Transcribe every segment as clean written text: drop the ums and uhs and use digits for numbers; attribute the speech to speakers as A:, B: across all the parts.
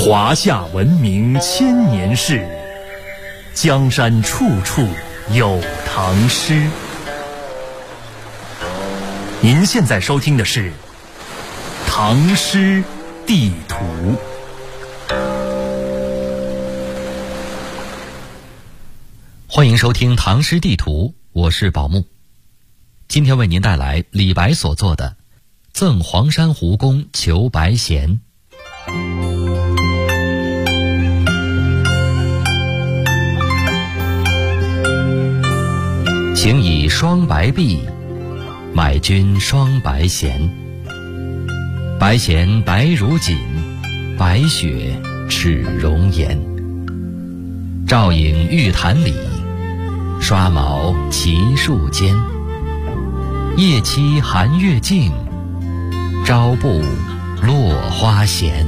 A: 华夏文明千年事，江山处处有唐诗。您现在收听的是《唐诗地图》。
B: 欢迎收听《唐诗地图》，我是宝木。今天为您带来李白所作的《赠黄山胡公求白贤》。请以双白璧，买君双白贤。白贤白如锦，白雪赤容颜。照影玉坛里，刷毛奇树间。夜期寒月静，朝不落花闲。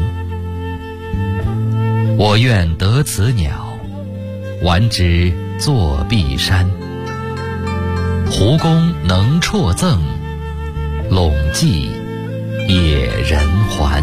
B: 我愿得此鸟，玩之作碧山。胡公能辍赠，陇寄野人还。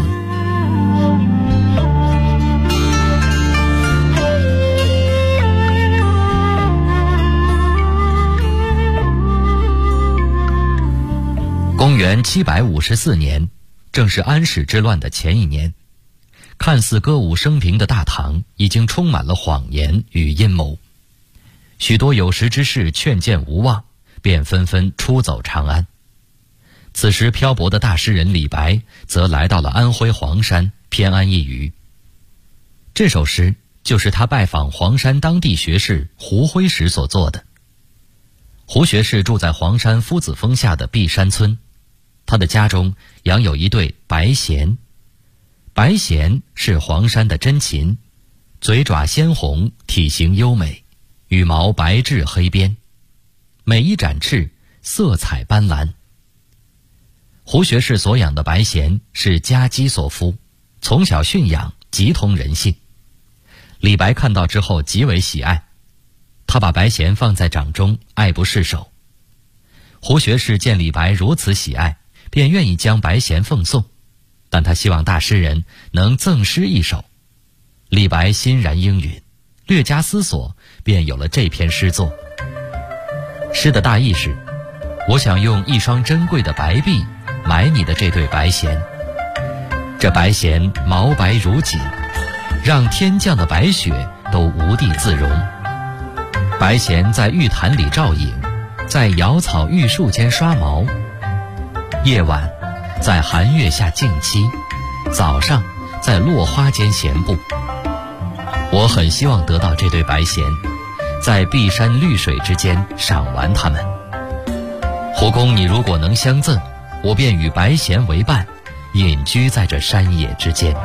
B: 公元754年，正是安史之乱的前一年，看似歌舞升平的大唐已经充满了谎言与阴谋，许多有识之士劝谏无望，便纷纷出走长安。此时漂泊的大诗人李白则来到了安徽黄山，偏安一隅。这首诗就是他拜访黄山当地学士胡辉时所作的。胡学士住在黄山夫子峰下的碧山村，他的家中养有一对白贤。白贤是黄山的真禽，嘴爪鲜红，体型优美，羽毛白质黑边，每一展翅色彩斑斓。胡学士所养的白贤是家鸡所孵，从小驯养，极通人性。李白看到之后极为喜爱，他把白贤放在掌中，爱不释手。胡学士见李白如此喜爱，便愿意将白贤奉送，但他希望大诗人能赠诗一首。李白欣然应允，略加思索，便有了这篇诗作。诗的大意是：我想用一双珍贵的白璧买你的这对白贤。这白贤毛白如锦，让天降的白雪都无地自容。白贤在玉坛里照影，在瑶草玉树间刷毛。夜晚在寒月下静栖，早上在落花间闲步。我很希望得到这对白贤，在碧山绿水之间赏玩它们。胡公，你如果能相赠，我便与白贤为伴，隐居在这山野之间。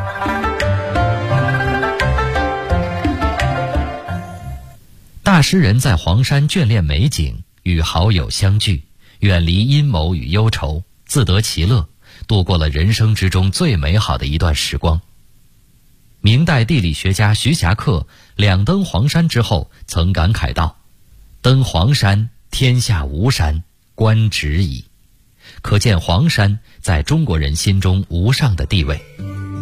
B: 大诗人在黄山眷恋美景，与好友相聚，远离阴谋与忧愁，自得其乐，度过了人生之中最美好的一段时光。明代地理学家徐霞客两登黄山之后曾感慨道：登黄山，天下无山，观止矣。可见黄山在中国人心中无上的地位。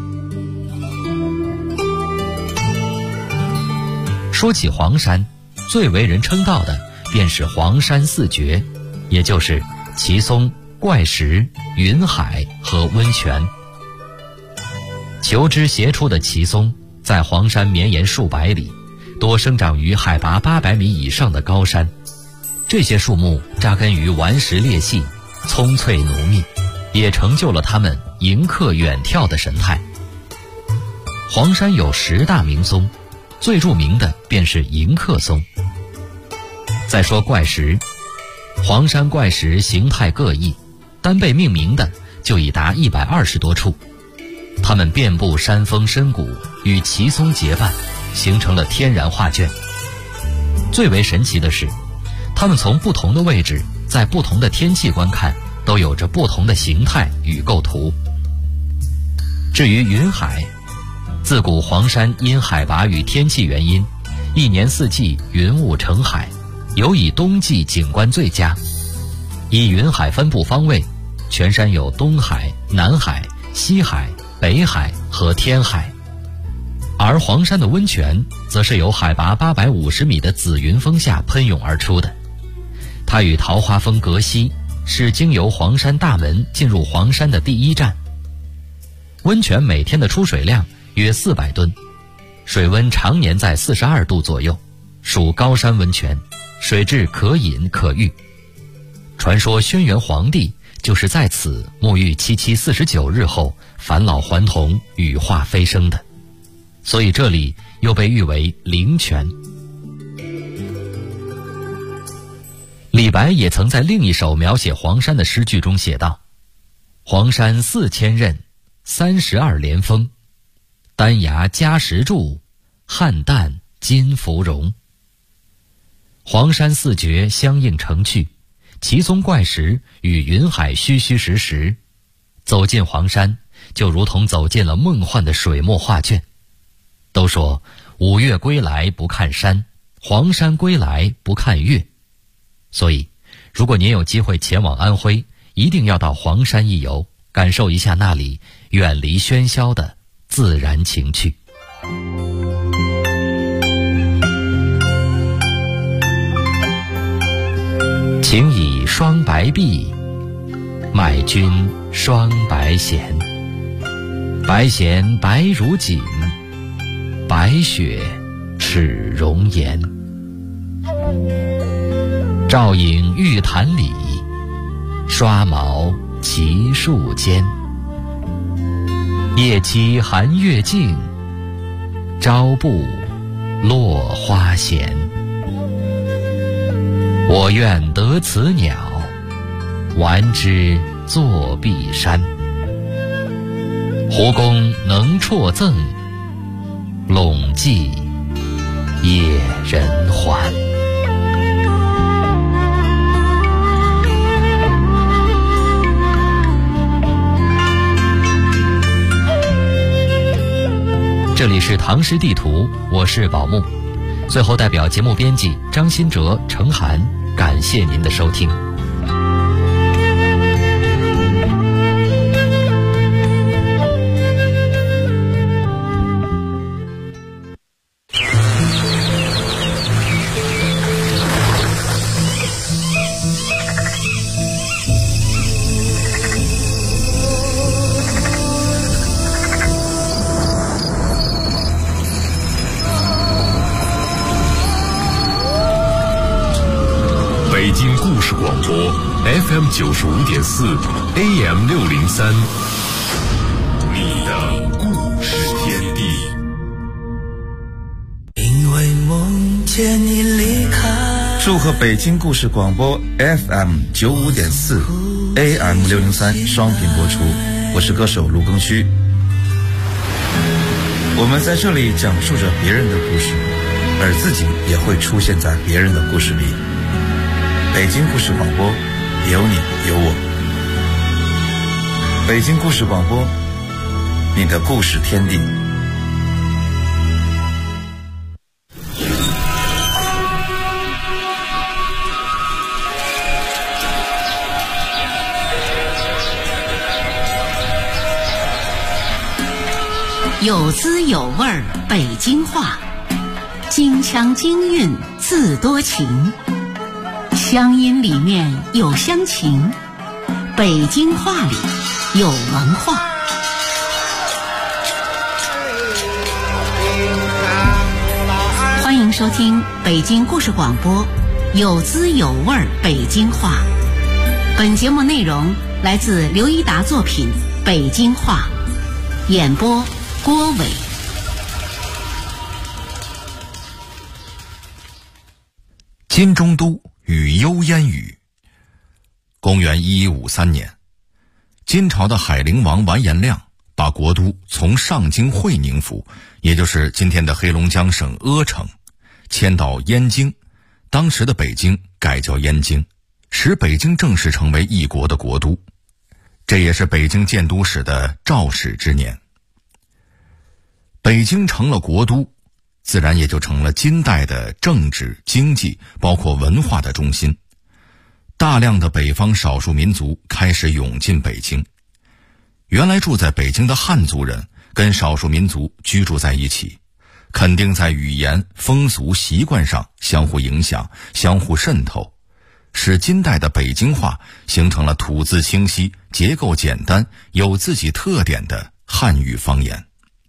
B: 说起黄山，最为人称道的便是黄山四绝，也就是奇松、怪石、云海和温泉。求枝斜出的奇松在黄山绵延数百里，多生长于海拔800米以上的高山。这些树木扎根于顽石裂隙，葱翠浓密，也成就了它们迎客远眺的神态。黄山有10大名松，最著名的便是迎客松。再说怪石，黄山怪石形态各异，单被命名的就已达120多处。它们遍布山峰深谷，与奇松结伴，形成了天然画卷。最为神奇的是，它们从不同的位置，在不同的天气观看，都有着不同的形态与构图。至于云海，自古黄山因海拔与天气原因，一年四季云雾成海，尤以冬季景观最佳。以云海分布方位，全山有东海、南海、西海、北海和天海。 而黄山的温泉则是由海拔850米的紫云峰下喷涌而出的。它与桃花峰隔溪，是经由黄山大门进入黄山的第一站。温泉每天的出水量约400吨，水温常年在42度左右，属高山温泉，水质可饮可浴。传说轩辕皇帝就是在此沐浴7749日后返老还童，羽化飞升的，所以这里又被誉为灵泉。李白也曾在另一首描写黄山的诗句中写道：黄山4000仞，32连峰，丹崖加石柱，汉旦金芙蓉。黄山四绝相映成趣，奇松怪石与云海虚虚实实，走进黄山就如同走进了梦幻的水墨画卷。都说五岳归来不看山，黄山归来不看岳，所以如果您有机会前往安徽，一定要到黄山一游，感受一下那里远离喧嚣的自然情趣。请以双白璧，买君双白弦。白弦白如锦，白雪齿容颜。照影玉潭里，刷毛奇树间。夜期寒月静，朝不落花闲。我愿得此鸟，玩之作壁山。胡公能辍赠，陇记野人还。这里是唐诗地图，我是宝木。最后代表节目编辑张新哲、程涵，感谢您的收听。
C: 北京故事广播 FM 95.4 AM 603，你的故事天地。
D: 因为梦见你离开。
E: 祝贺北京故事广播 FM 95.4 AM 603双频播出，我是歌手卢庚戌。我们在这里讲述着别人的故事，而自己也会出现在别人的故事里。北京故事广播，有你有我。北京故事广播，你的故事天地。
F: 有滋有味儿北京话，京腔京韵字多情，乡音里面有乡情，北京话里有文化。欢迎收听北京故事广播，有滋有味儿北京话。本节目内容来自刘一达作品《北京话》，演播郭伟。
G: 金中都与幽烟雨。公元1153年，金朝的海陵王完颜亮把国都从上京会宁府，也就是今天的黑龙江省阿城，迁到燕京，当时的北京改叫燕京，使北京正式成为一国的国都。这也是北京建都史的肇始之年。北京成了国都，自然也就成了金代的政治、经济包括文化的中心。大量的北方少数民族开始涌进北京。原来住在北京的汉族人跟少数民族居住在一起， 肯定在语言、风俗、习惯上相互影响、相互渗透，使金代的北京话形成了吐字清晰、结构简单、有自己特点的汉语方言。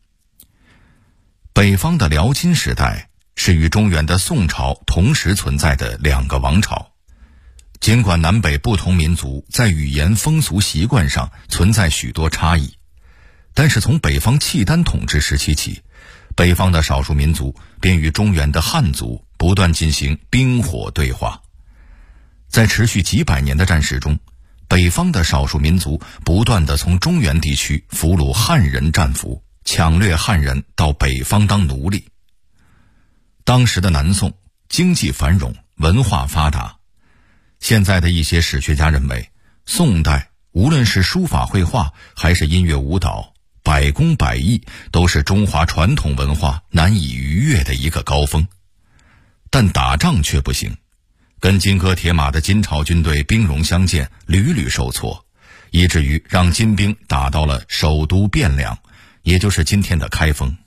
G: 北方的辽金时代是与中原的宋朝同时存在的两个王朝。尽管南北不同民族在语言、风俗、习惯上存在许多差异，但是从北方契丹统治时期起，北方的少数民族便与中原的汉族不断进行冰火对话。在持续几百年的战事中，北方的少数民族不断地从中原地区俘虏汉人战俘，抢掠汉人到北方当奴隶。当时的南宋经济繁荣，文化发达。现在的一些史学家认为，宋代无论是书法绘画还是音乐舞蹈，百工百艺都是中华传统文化难以逾越的一个高峰。但打仗却不行，跟金戈铁马的金朝军队兵戎相见，屡屡受挫，以至于让金兵打到了首都汴梁，也就是今天的开封。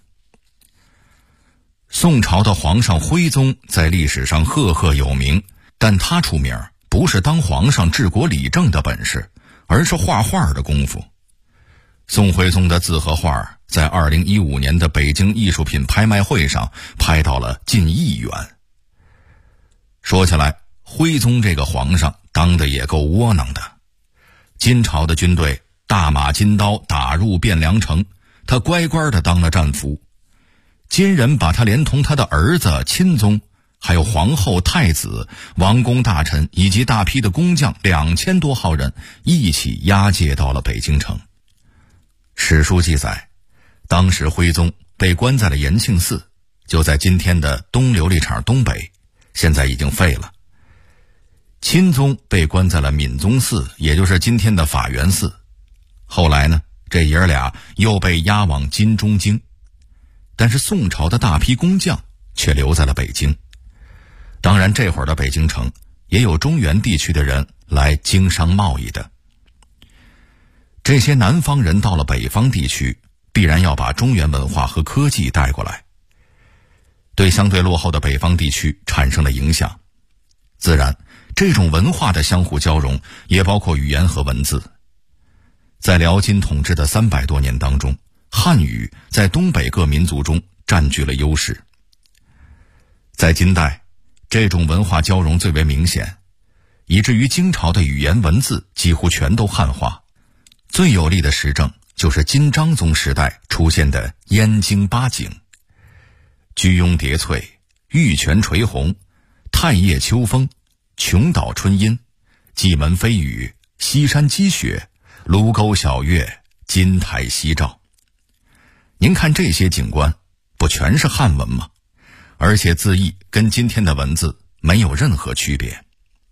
G: 宋朝的皇上徽宗在历史上赫赫有名，但他出名不是当皇上治国理政的本事，而是画画的功夫。宋徽宗的字和画在2015年的北京艺术品拍卖会上拍到了近1亿元。说起来，徽宗这个皇上当得也够窝囊的。金朝的军队大马金刀打入汴梁城，他乖乖地当了战俘。金人把他连同他的儿子、亲宗，还有皇后、太子、王公大臣以及大批的工匠2000多号人一起押解到了北京城。史书记载，当时徽宗被关在了延庆寺，就在今天的东琉璃厂东北，现在已经废了。钦宗被关在了敏宗寺，也就是今天的法源寺。后来呢，这爷儿俩又被押往金中京。但是宋朝的大批工匠却留在了北京。当然这会儿的北京城也有中原地区的人来经商贸易的。这些南方人到了北方地区，必然要把中原文化和科技带过来，对相对落后的北方地区产生了影响。自然，这种文化的相互交融也包括语言和文字。在辽金统治的300多年当中，汉语在东北各民族中占据了优势。在金代，这种文化交融最为明显，以至于金朝的语言文字几乎全都汉化。最有力的实证就是金章宗时代出现的燕京八景：居庸叠翠、玉泉垂虹、太液秋风、琼岛春阴、蓟门飞雨、西山积雪、卢沟晓月、金台夕照。您看这些景观，不全是汉文吗？而且字义跟今天的文字没有任何区别。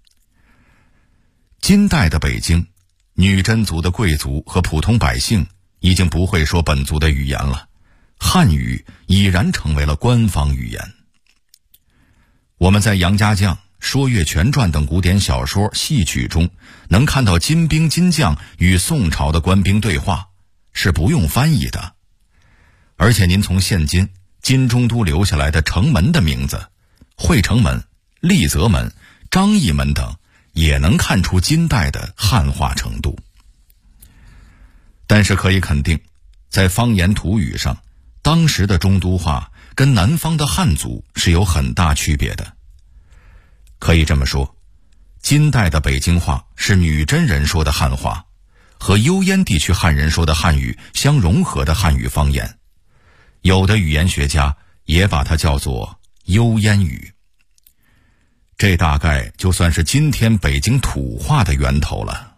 G: 金代的北京，女真族的贵族和普通百姓已经不会说本族的语言了，汉语已然成为了官方语言。我们在杨家将、说岳全传等古典小说、戏曲中能看到金兵金将与宋朝的官兵对话，是不用翻译的。而且您从现今金中都留下来的城门的名字，惠城门、丽泽门、张义门等，也能看出金代的汉化程度。但是可以肯定，在方言土语上，当时的中都话跟南方的汉族是有很大区别的。可以这么说，金代的北京话是女真人说的汉话，和幽燕地区汉人说的汉语相融合的汉语方言。有的语言学家也把它叫做幽燕语。这大概就算是今天北京土话的源头了。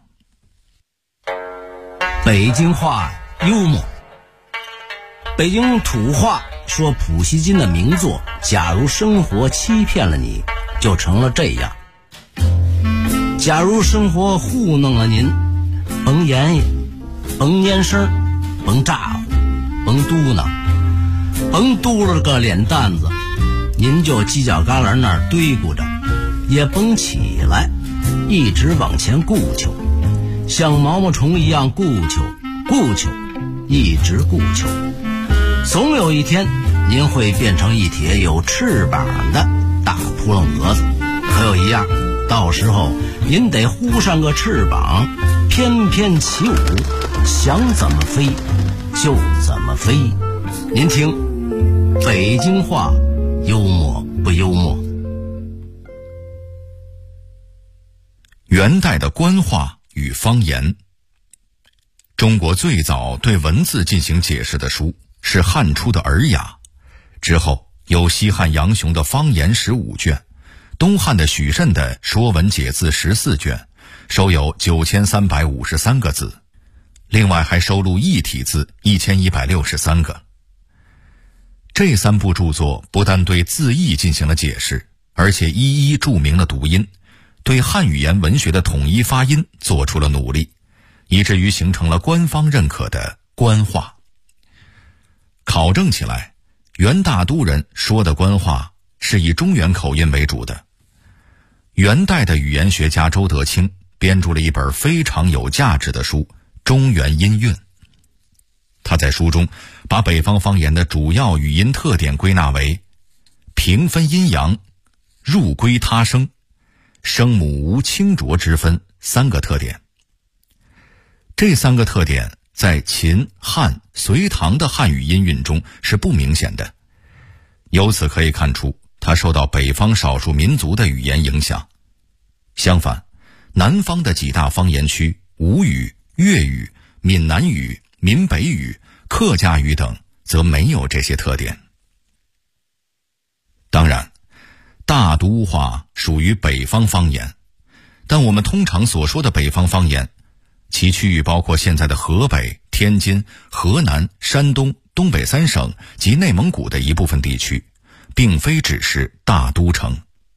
H: 北京话幽默。北京土话说普希金的名作《假如生活欺骗了你》就成了这样：假如生活糊弄了您，甭言语，甭蔫声，甭咋呼，甭嘟囔，甭嘟了个脸蛋子，您就犄角旮旯那儿堆咕着，也甭起来，一直往前顾求，像毛毛虫一样顾求，一直顾求。总有一天您会变成一帖有翅膀的大扑棱蛾子。可有一样，到时候您得呼上个翅膀，翩翩起舞，想怎么飞就怎么飞。您听，北京话幽默不幽默？
G: 元代的官话与方言。中国最早对文字进行解释的书是汉初的《尔雅》，之后有西汉杨雄的方言15卷，东汉的许慎的《说文解字》14卷，收有9353个字，另外还收录异体字1163个。这3部著作不但对字义进行了解释，而且一一注明了读音，对汉语言文学的统一发音做出了努力，以至于形成了官方认可的官话。考证起来，元大都人说的官话是以中原口音为主的。元代的语言学家周德清编著了一本非常有价值的书《中原音韵》。他在书中把北方方言的主要语音特点归纳为平分阴阳、入归他声、声母无清浊之分3个特点。这3个特点在秦、汉、隋唐的汉语音韵中是不明显的，由此可以看出它受到北方少数民族的语言影响。相反，南方的几大方言区吴语、粤语、闽南语、闽北语、客家语等则没有这些特点。当然，大都话属于北方方言，但我们通常所说的北方方言，其区域包括现在的河北、天津、河南、山东、东北3省及内蒙古的一部分地区，并非只是大都城。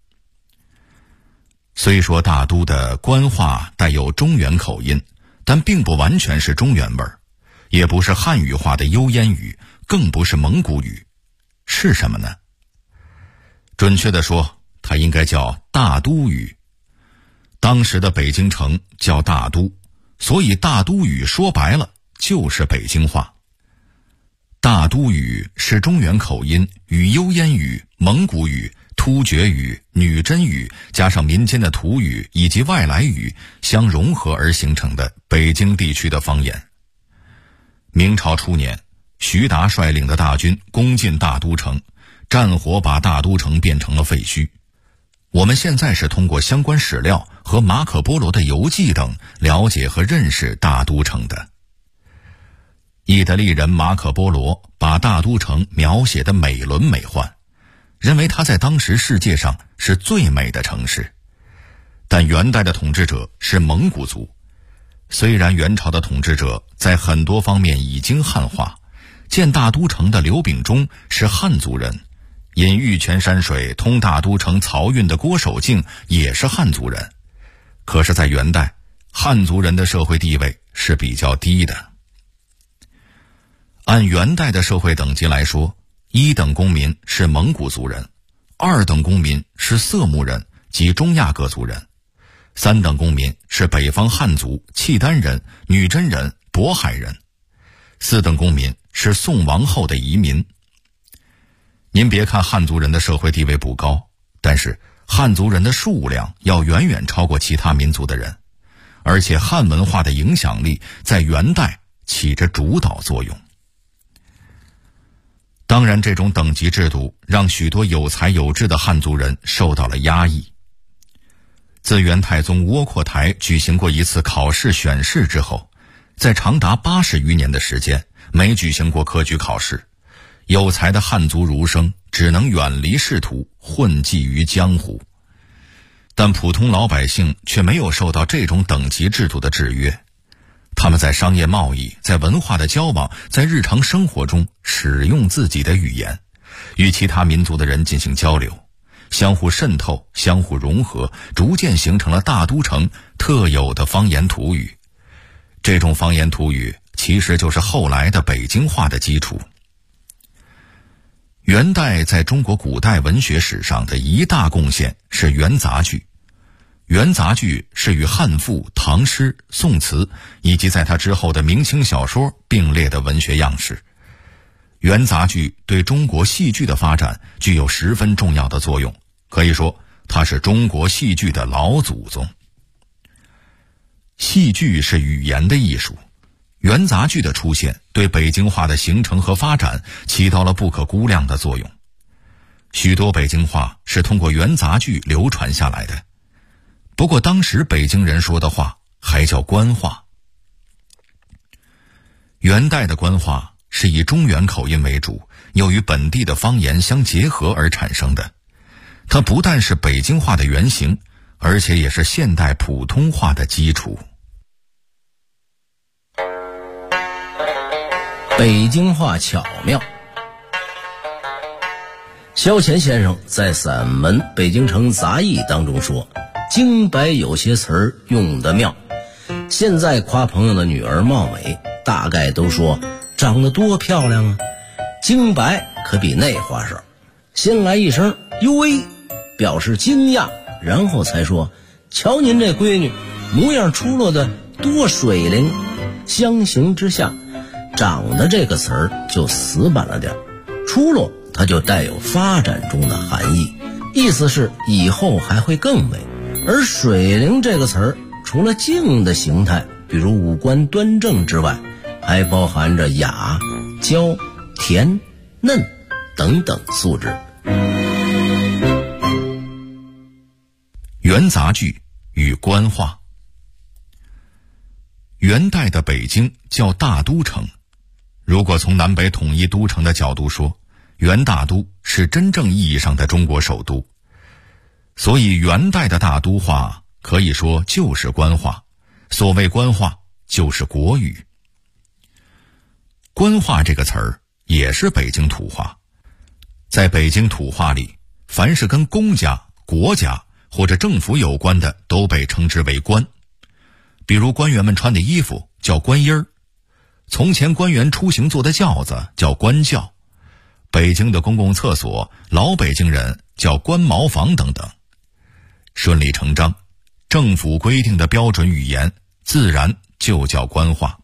G: 虽说大都的官话带有中原口音，但并不完全是中原味儿，也不是汉语化的幽燕语，更不是蒙古语。是什么呢？准确地说，它应该叫大都语。当时的北京城叫大都，所以大都语说白了就是北京话。大都语是中原口音与幽燕语、蒙古语、突厥语、女真语加上民间的土语以及外来语相融合而形成的北京地区的方言。明朝初年，徐达率领的大军攻进大都城，战火把大都城变成了废墟。我们现在是通过相关史料和马可波罗的游记等了解和认识大都城的。意大利人马可波罗把大都城描写得美轮美奂，认为它在当时世界上是最美的城市。但元代的统治者是蒙古族，虽然元朝的统治者在很多方面已经汉化，建大都城的刘秉忠是汉族人，引玉泉山水通大都城漕运的郭守敬也是汉族人。可是在元代，汉族人的社会地位是比较低的。按元代的社会等级来说，1等公民是蒙古族人，2等公民是色目人及中亚各族人，3等公民是北方汉族、契丹人、女真人、渤海人，4等公民是宋亡后的移民。您别看汉族人的社会地位不高，但是汉族人的数量要远远超过其他民族的人，而且汉文化的影响力在元代起着主导作用。当然，这种等级制度让许多有才有志的汉族人受到了压抑。自元太宗窝阔台举行过一次考试选试之后，在长达80余年的时间没举行过科举考试，有才的汉族儒生只能远离仕途，混迹于江湖。但普通老百姓却没有受到这种等级制度的制约，他们在商业贸易、在文化的交往、在日常生活中使用自己的语言，与其他民族的人进行交流，相互渗透、相互融合，逐渐形成了大都城特有的方言土语。这种方言土语其实就是后来的北京话的基础。元代在中国古代文学史上的一大贡献是元杂剧。元杂剧是与汉赋、唐诗、宋词以及在它之后的明清小说并列的文学样式。 元杂剧对中国戏剧的发展具有十分重要的作用，可以说它是中国戏剧的老祖宗。戏剧是语言的艺术，元杂剧的出现对北京话的形成和发展起到了不可估量的作用。许多北京话是通过元杂剧流传下来的，不过当时北京人说的话还叫官话。元代的官话是以中原口音为主，又与本地的方言相结合而产生的。它不但是北京话的原型，而且也是现代普通话的基础。
H: 北京话巧妙。萧乾先生在散文《北京城杂艺》当中说，京白有些词儿用得妙。现在夸朋友的女儿貌美，大概都说长得多漂亮啊。京白可比那话少，先来一声哟喂，表示惊讶，然后才说瞧您这闺女模样出落的多水灵。相形之下，长得这个词儿就死板了点，出落它就带有发展中的含义，意思是以后还会更美。而水灵这个词儿除了静的形态，比如五官端正之外，还包含着雅、娇、甜、嫩等等素质。
G: 元杂剧与官话。元代的北京叫大都城，如果从南北统一都城的角度说，元大都是真正意义上的中国首都，所以元代的大都话可以说就是官话，所谓官话就是国语。官话这个词儿也是北京土话，在北京土话里，凡是跟公家、国家或者政府有关的都被称之为官。比如官员们穿的衣服叫官衣儿，从前官员出行坐的轿子叫官轿，北京的公共厕所老北京人叫官茅房等等。顺理成章，政府规定的标准语言自然就叫官话。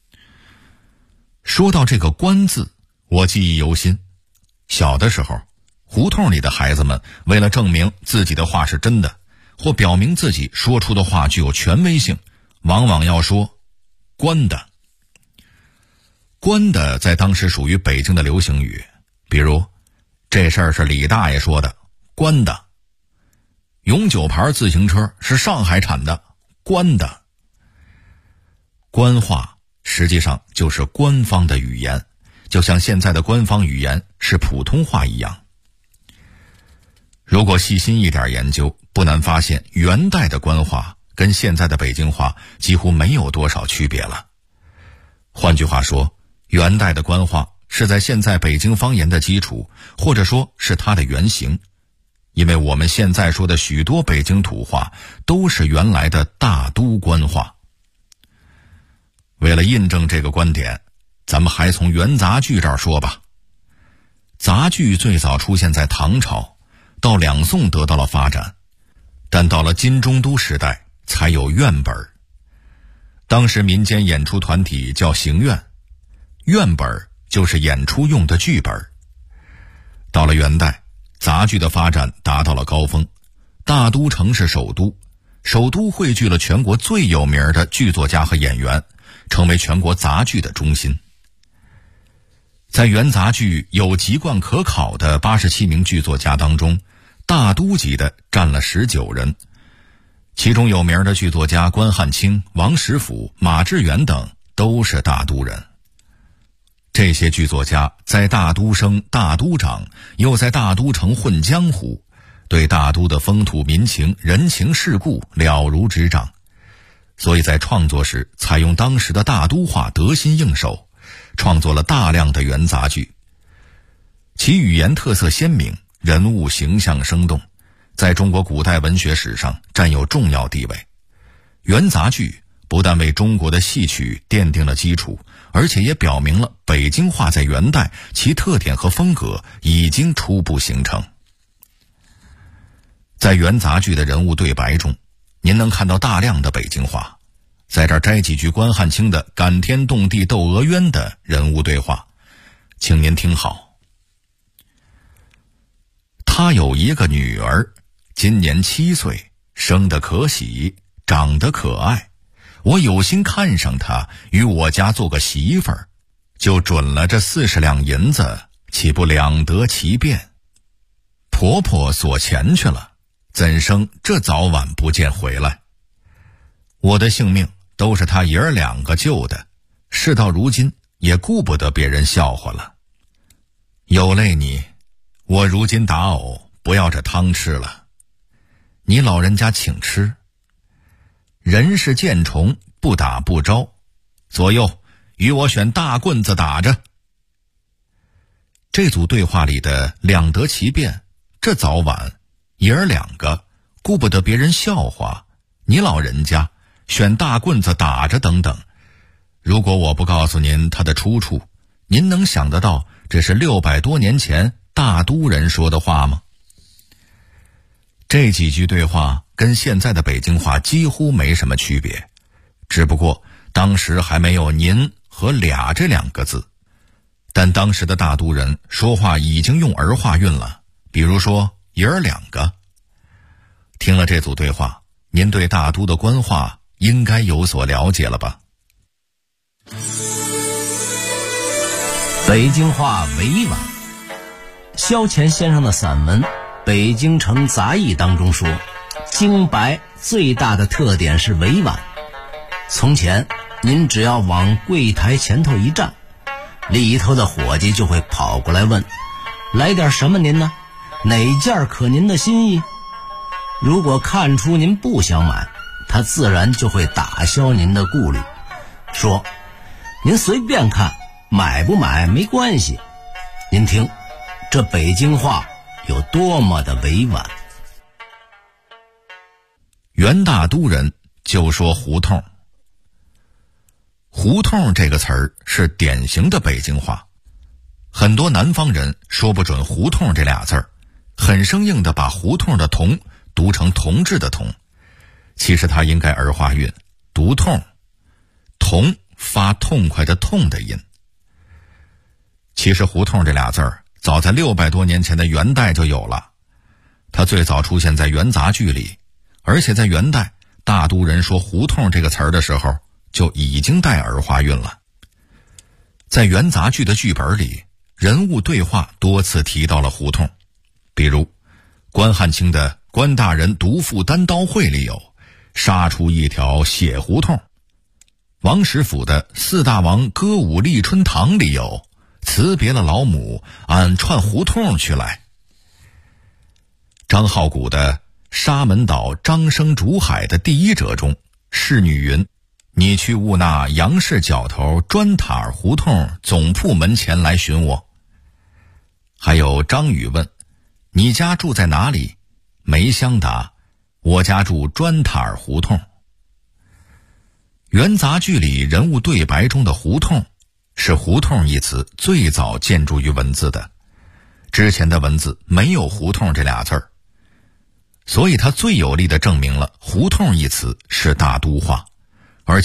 G: 说到这个官字，我记忆犹新。小的时候，胡同里的孩子们为了证明自己的话是真的，或表明自己说出的话具有权威性，往往要说官的。官的在当时属于北京的流行语，比如这事儿是李大爷说的，官的；永久牌自行车是上海产的，官的。官话实际上就是官方的语言，就像现在的官方语言是普通话一样。如果细心一点研究，不难发现元代的官话跟现在的北京话几乎没有多少区别了。换句话说，元代的官话是在现在北京方言的基础，或者说是它的原型，因为我们现在说的许多北京土话都是原来的大都官话。为了印证这个观点，咱们还从元杂剧这儿说吧。杂剧最早出现在唐朝，到两宋得到了发展，但到了金中都时代才有院本。当时民间演出团体叫行院，院本就是演出用的剧本。到了元代，杂剧的发展达到了高峰，大都城是首都，首都汇聚了全国最有名的剧作家和演员，成为全国杂剧的中心。在元杂剧有籍贯可考的87名剧作家当中，大都级的占了19人，其中有名的剧作家关汉卿、王实甫、马致远等都是大都人。这些剧作家在大都生、大都长，又在大都城混江湖，对大都的风土民情、人情世故了如指掌，所以在创作时采用当时的大都话得心应手，创作了大量的元杂剧。其语言特色鲜明，人物形象生动，在中国古代文学史上占有重要地位。元杂剧不但为中国的戏曲奠定了基础，而且也表明了北京话在元代其特点和风格已经初步形成。在元杂剧的人物对白中，您能看到大量的北京话。在这儿摘几句关汉卿的感天动地窦娥冤的人物对话， 请您听好。他有一个女儿，今年7岁，生得可喜，长得可爱。我有心看上她，与我家做个媳妇儿，就准了这40两银子，岂不两得其便？婆婆锁钱去了，怎生这早晚不见回来？我的性命都是他爷儿2个救的，事到如今也顾不得别人笑话了。有累你，我如今打呕，不要这汤吃了，你老人家请吃。人是见虫，不打不招，左右与我选大棍子打着。这组对话里的两得其便，这早晚爷儿2个顾不得别人笑话，你老人家选大棍子打着等等，如果我不告诉您它的出处，您能想得到这是600多年前大都人说的话吗？这几句对话跟现在的北京话几乎没什么区别，只不过当时还没有您和俩这2个字，但当时的大都人说话已经用儿化韵了，比如说爷儿2个。听了这组对话，您对大都的官话应该有所了解了吧？
H: 北京话委婉。萧乾先生的散文《北京城杂役》当中说，京白最大的特点是委婉。从前您只要往柜台前头一站，里头的伙计就会跑过来问，来点什么您呢？哪件可您的心意？如果看出您不想买，他自然就会打消您的顾虑，说您随便看，买不买没关系。您听这北京话有多么的委婉。
G: 袁大都人就说胡同。胡同这个词儿是典型的北京话，很多南方人说不准胡同这俩字儿，很生硬地把胡同的同读成同志的同，其实它应该儿化韵，读痛，同发痛快的痛的音。其实胡同这俩字儿早在600多年前的元代就有了，它最早出现在元杂剧里，而且在元代大都人说胡同这个词儿的时候就已经带儿化韵了。在元杂剧的剧本里，人物对话多次提到了胡同，比如关汉卿的《关大人独赴单刀会》里有杀出一条血胡同，王实甫的《4大王歌舞立春堂》里有辞别了老母，俺串胡同去来。张浩古的《沙门岛张生竹海》的第1折中，侍女云：你去务那杨氏角头砖塔儿胡同总铺门前来寻我。还有张宇问：你家住在哪里？梅香答：我家住砖塔儿胡同。元杂剧里人物对白中的胡同，是胡同一词最早见诸于文字的，之前的文字没有胡同这俩字儿，所以它最有力地证明了胡同一词是大都话。